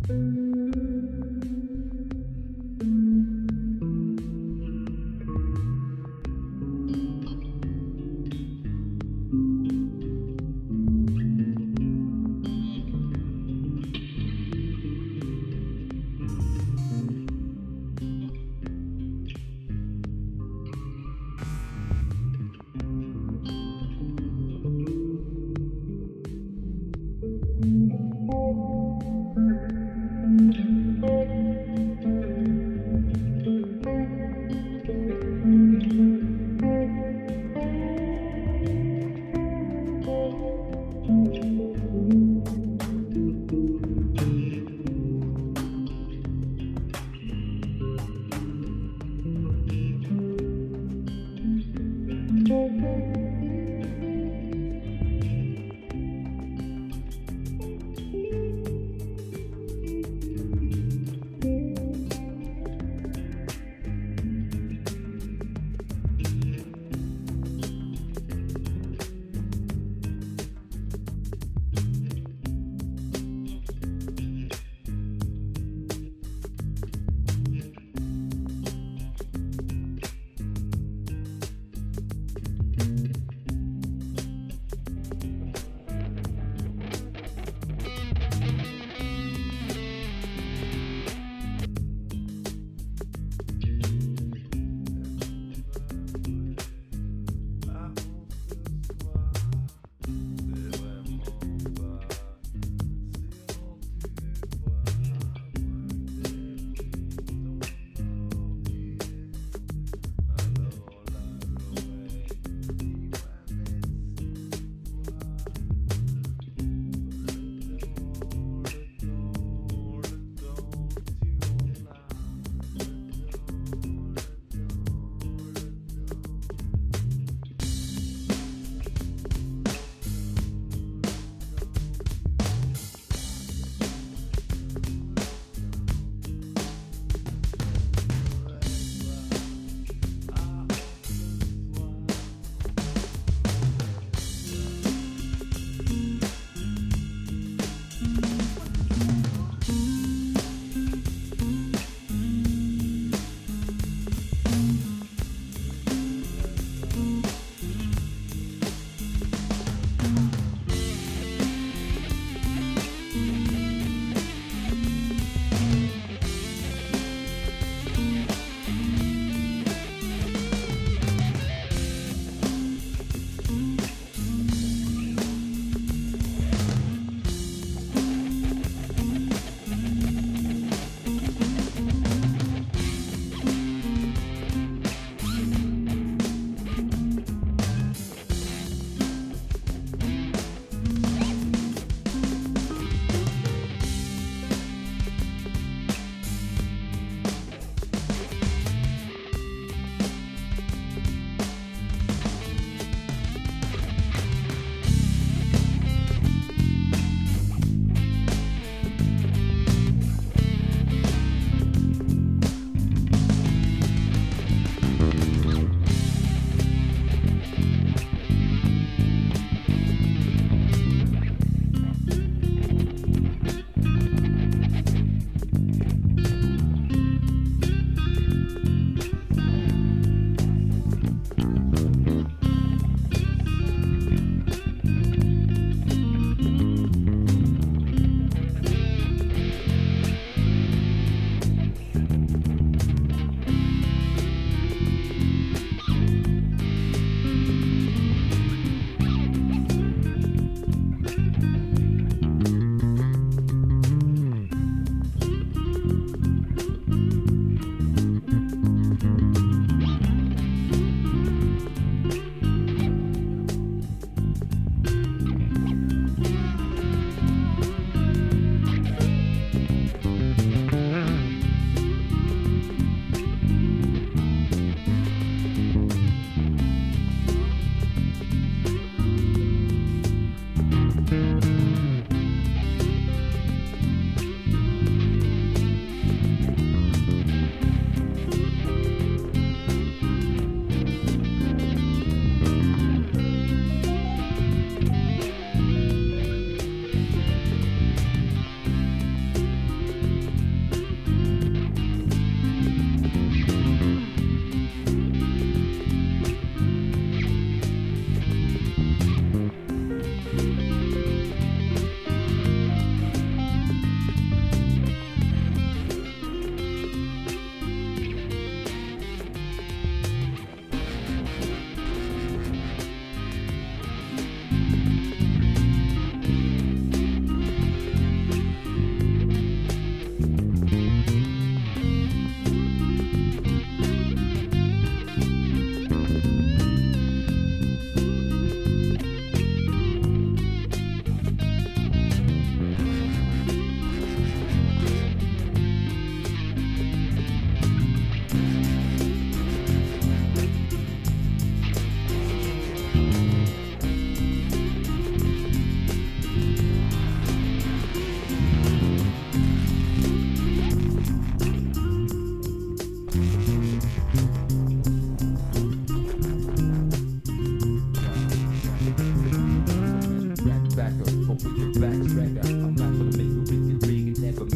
Thank you.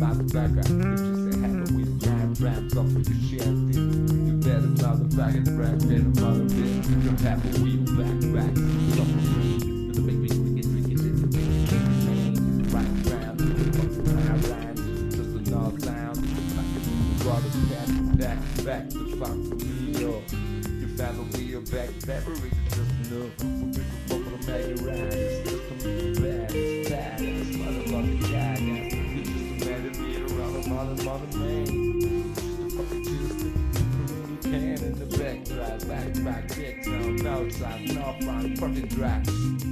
motherfucker. If you say happy, we don't rhymes off with your shit. You better motherfucking rap, better mother bitch. You're happy, we don't back. Stop the make me drink it, then you make it right round, just another clown. Brothers back to fuck for me, yo. Your family are back, memories are just enough. We're gonna make it right. It's just a badass, motherfucking jackass. You're just a man to be around a mother man. Just a fucking juice, can in the back, drive, back, kicks on outside, north front, fucking drive.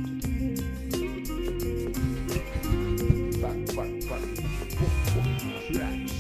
Fuck, tracks.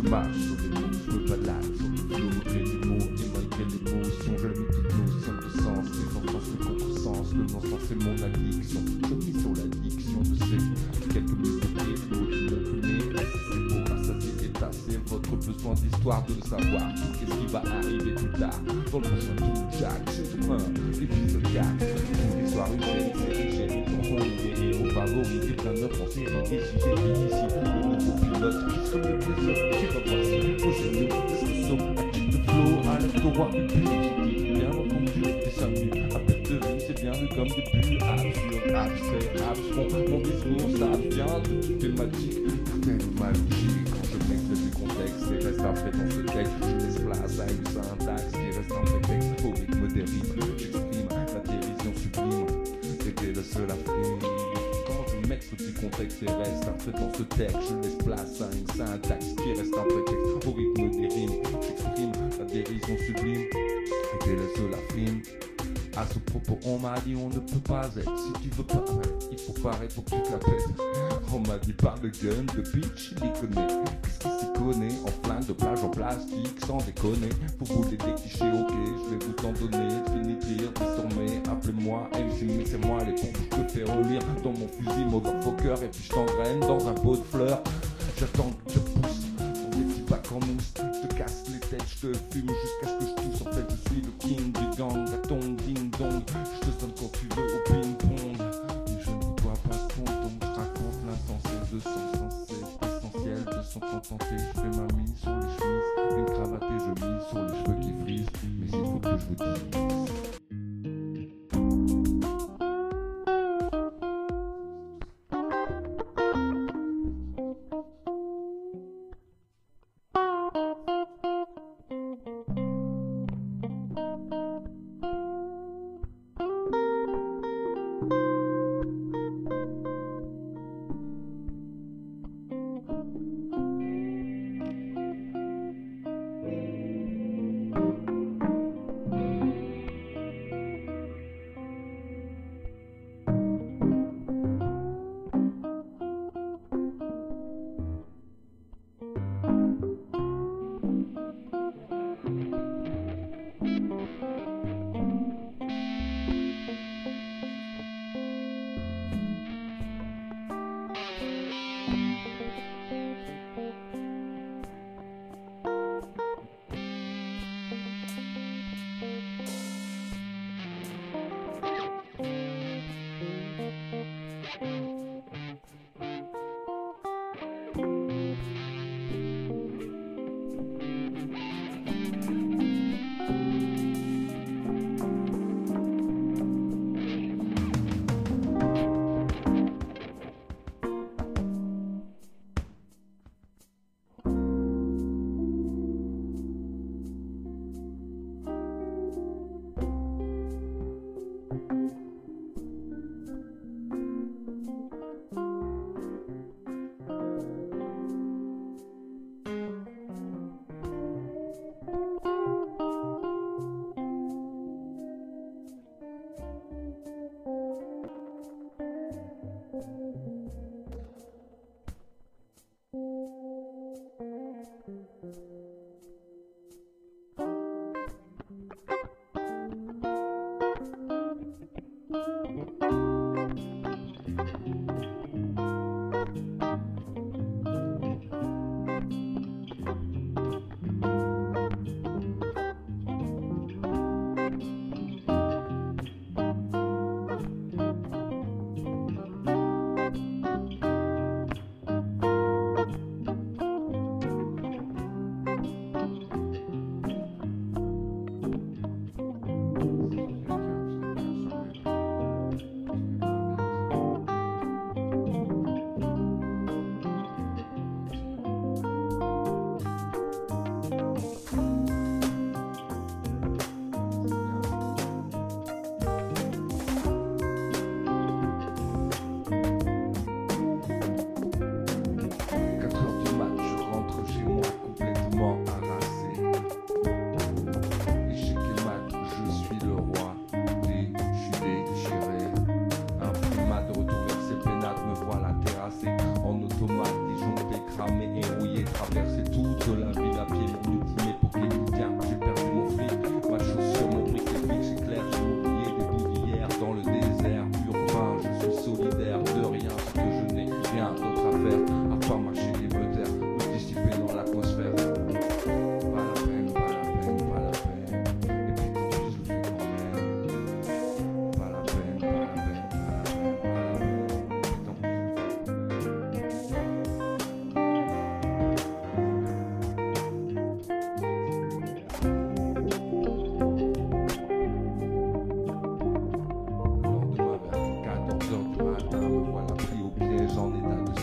Je marche sur les mots, je me balade sur le flot, crée des mots et malgré l'émotion, je mets toute notion de sens, les enfants le contresens, le non-sens c'est mon addiction, je mise sur l'addiction de ces quelques minutes et l'autre qui m'ont fumé, c'est pour rassasier et tasser votre besoin d'histoire de le savoir, qu'est-ce qui va arriver plus tard, dans le prochain tour Jack, saison 1, épisode 4, une histoire, une série, on est des héros favoris, et plein d'œuvres en série, et si j'ai dit ici, le nouveau pilote, comme le plaisir, tu vas voir si au génie, est-ce que saut, actif de flow, à l'aide de roi public, bien entendu, des saluts, à perte de vue, c'est bien vu comme des buts, absurde, abstrait, abscon, mon discours, ça vient de toute thématique, tellement logique, quand je m'exclus du contexte, et reste après dans ce texte, je laisse place à une syntaxe qui reste un prétexte, au rythme des rythmes, j'exprime la dérision sublime, et t'es le seul à frime. Du contexte et reste un fait dans ce texte, je laisse place à une syntaxe qui reste un prétexte au rythme des rimes, j'exprime la dérision sublime et t'es le seul à frime. À ce propos on m'a dit on ne peut pas être, si tu veux pas, il faut paraître pour que tu te la pètes. On m'a dit par le gun, de bitch, il y connaît, qu'est-ce qu'il s'y connaît, en flingue de plage en plastique, sans déconner, vous voulez des clichés, ok, je vais vous t'en donner, fini de lire, désormais, appelez-moi MC, mais c'est moi les pompes, je te fais relire dans mon fusil, motherfucker, et puis je t'engraine dans un pot de fleurs, j'attends que je pousse, dans des petits bacs en mousse, je te casse les têtes, je te fume jusqu'à ce que je tousse, en fait je suis le king du gang, gâton, ding dong, je te sonne quand tu veux au ping-pong, et je ne vous dois pas de compte, donc je raconte l'insensé de son sensé, essentiel de son contenté, je fais ma mise sur les chemises, une cravate et je mise sur les cheveux qui frisent, mais il faut que je vous dise.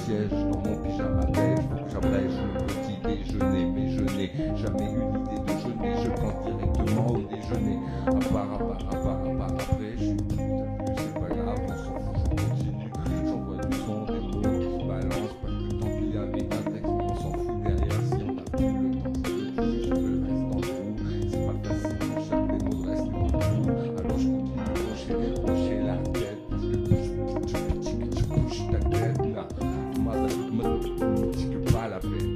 siège dans mon pyjama beige. Faut que j'abrège le petit déjeuner, mais je n'ai jamais eu l'idée de jeûner. Je pense directement au déjeuner. À part après, je suis tout à vue, c'est pas grave, on s'en fout, je continue. J'envoie du son, des mots qui balancent, parce que tant qu'il y avait un texte, mais on s'en fout derrière. Si on a plus le temps, c'est juste que le reste dans le trou. C'est pas facile, chaque démo de rester au bout. Alors je continue de hocher la tête, parce que je couche ta tête là. Pas la peine,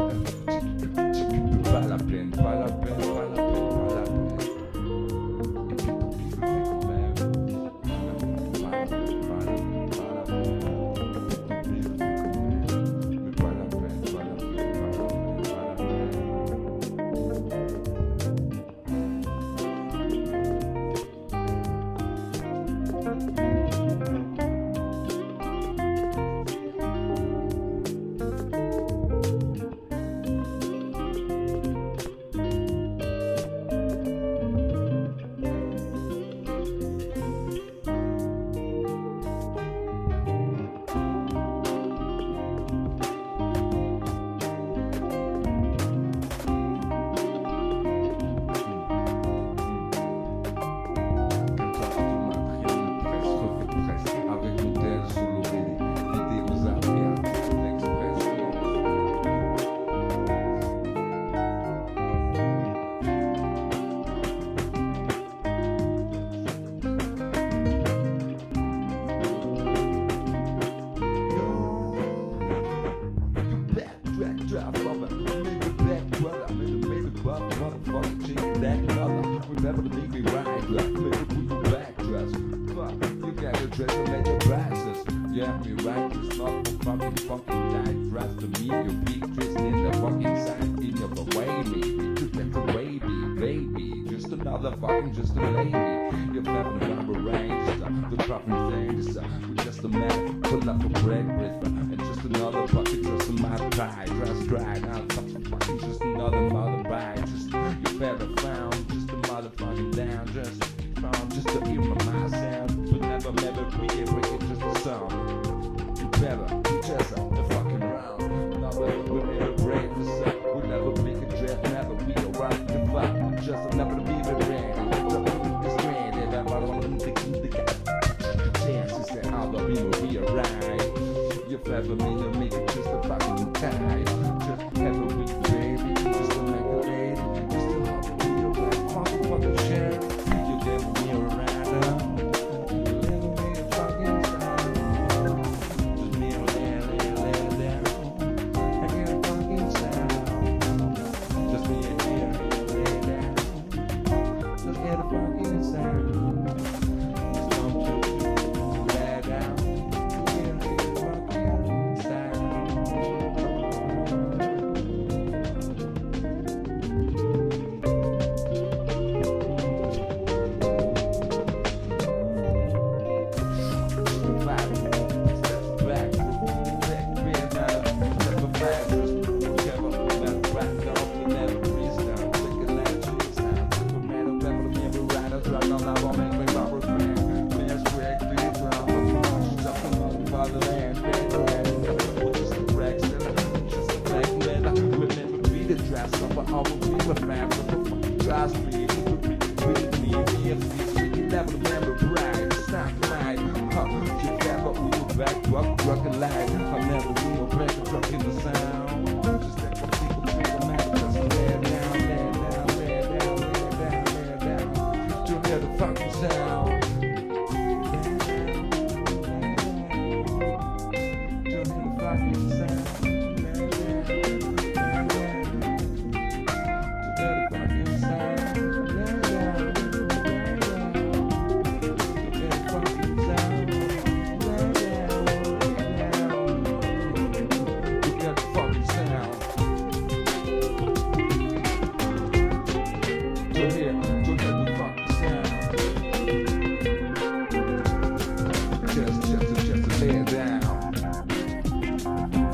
pas la peine, pas la peine, pas la peine, pas la peine. Et puis tant pis, je le fais quand même. Pas la peine, pas la peine, pas la peine. Tant pis, je le fais quand même. Mais pas la peine, pas la peine, pas la peine, pas la Remember to make me right, like make me put you back, dress. Fuck, you got your dress and make your prices. Yeah, me right, it's not for fucking night. Dress to me, your big twist in the fucking side. In your baby, just like a baby. Just another fucking, just a lady. You're family number range, the dropping things. With just a man, pull up a breakfast. And just another fucking, just a my pride. Dress dry, now fucking, just another mother bride. Just, you better found. Motherfucking down, just to hear my sound. Would never be a break, it's just a sound. You better, just the fucking round. Another we'll never break the sound. We'll never make a draft, never be a rock the fuck. Just never to be the brand. It's grand, and I'm all on the chances that I'll be alright. You'll never make it just a fucking time. Just have a week, baby. Just to make a lady. Just to have a fucking shit. You give me a rider. You give me a fucking sound. Just me a lay down. I get a fucking sound. Just me a lay down. Just get a fucking sound. Just don't you lay down. You get a fucking sound. Drunk and light, I'll never be a break, drunk in the sound. Just let the people feel the matter, just lay down, lay down, lay down, lay down, lay down. To hear the fucking sound. To hear the fucking sound. Just lay it down.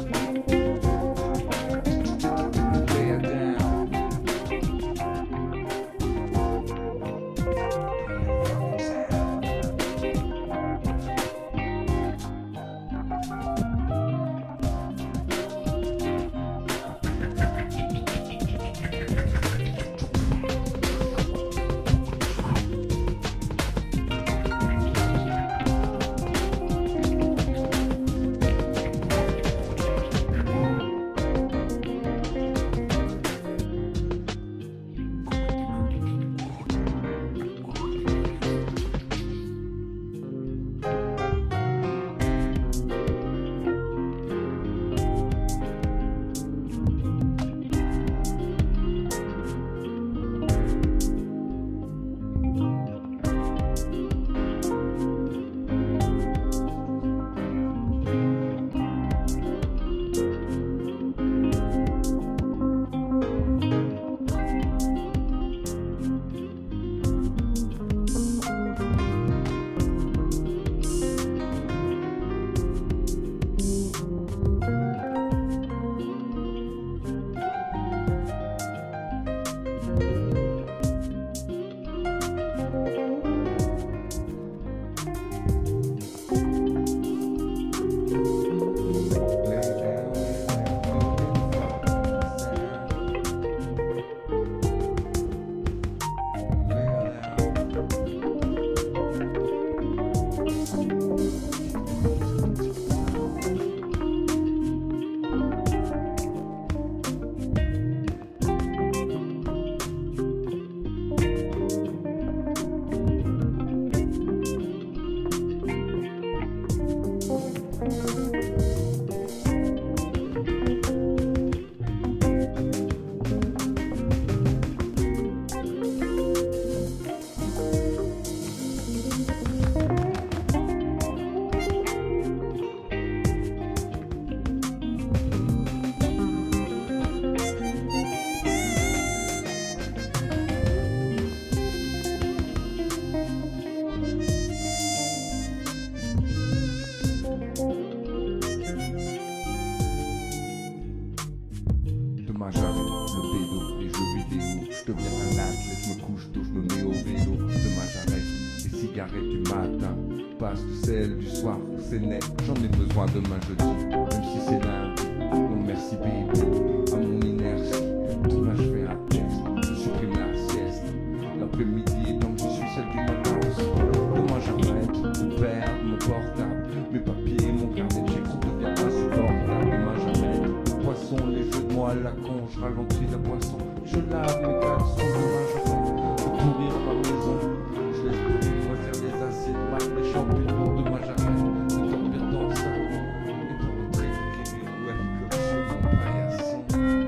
Demain j'arrête le bédo, les jeux vidéo. Je deviens un athlète, je me couche tôt, je me mets au vélo. Demain j'arrête les cigarettes du matin. Passe du sel du soir, c'est net. J'en ai besoin demain jeudi, même si c'est lundi. Non merci baby, à mon inertie. Demain je fais un test, je supprime la sieste. L'après-midi étant que je suis celle du matin aussi. Demain j'arrête de perdre mon portable, mes papiers, mon carnet de chèques, tout devient insupportable. Demain j'arrête le poisson, les jeux de mots à la con, je ralentis la boisson, je lave mes caleçons. Demain j'arrête de pourrir ma maison, je laisse pourrir, moi faire des assiettes, marque les champignons. Demain j'arrête de dormir dans le sac et de rentrer ouais, comme chez mon paillasson.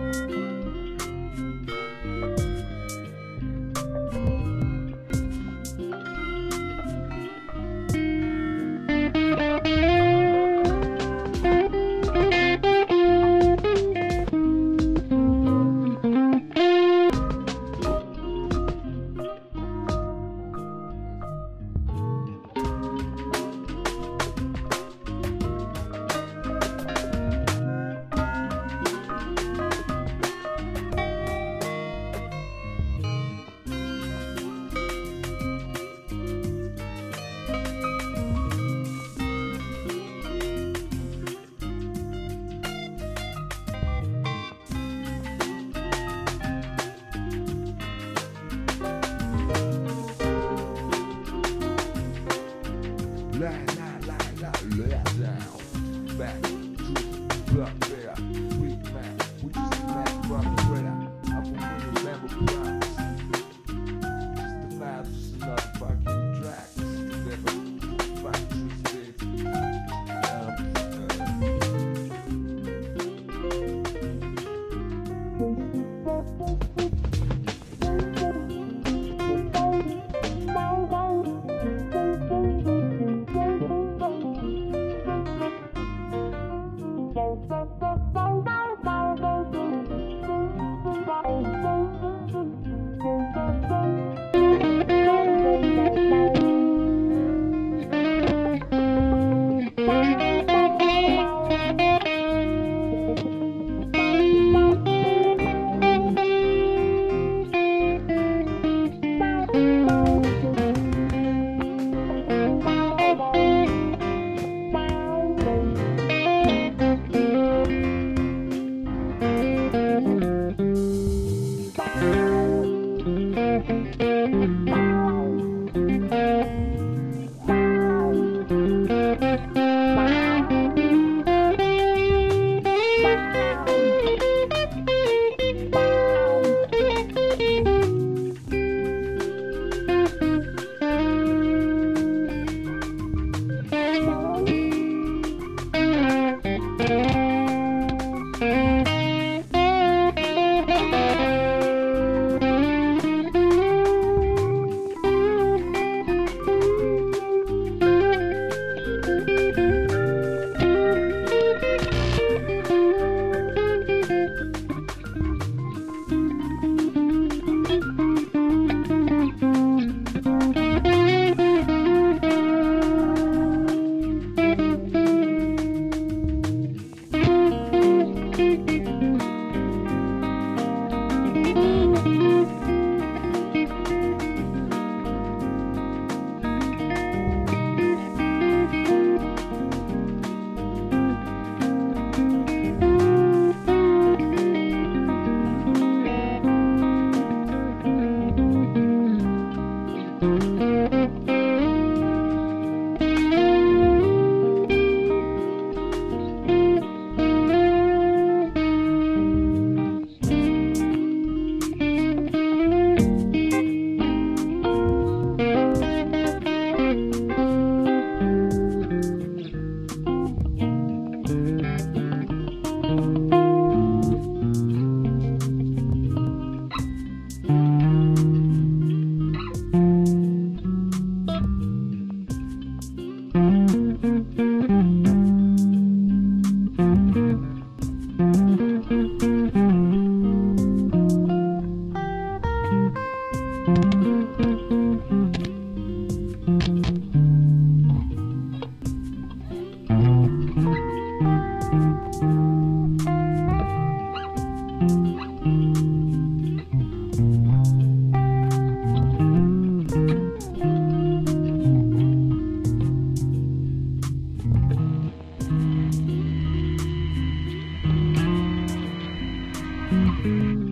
Back to block bear, weak man, we just mad rock sweater. I will remember promise. Just the math is another fucking track. Never fight to stay. Bye.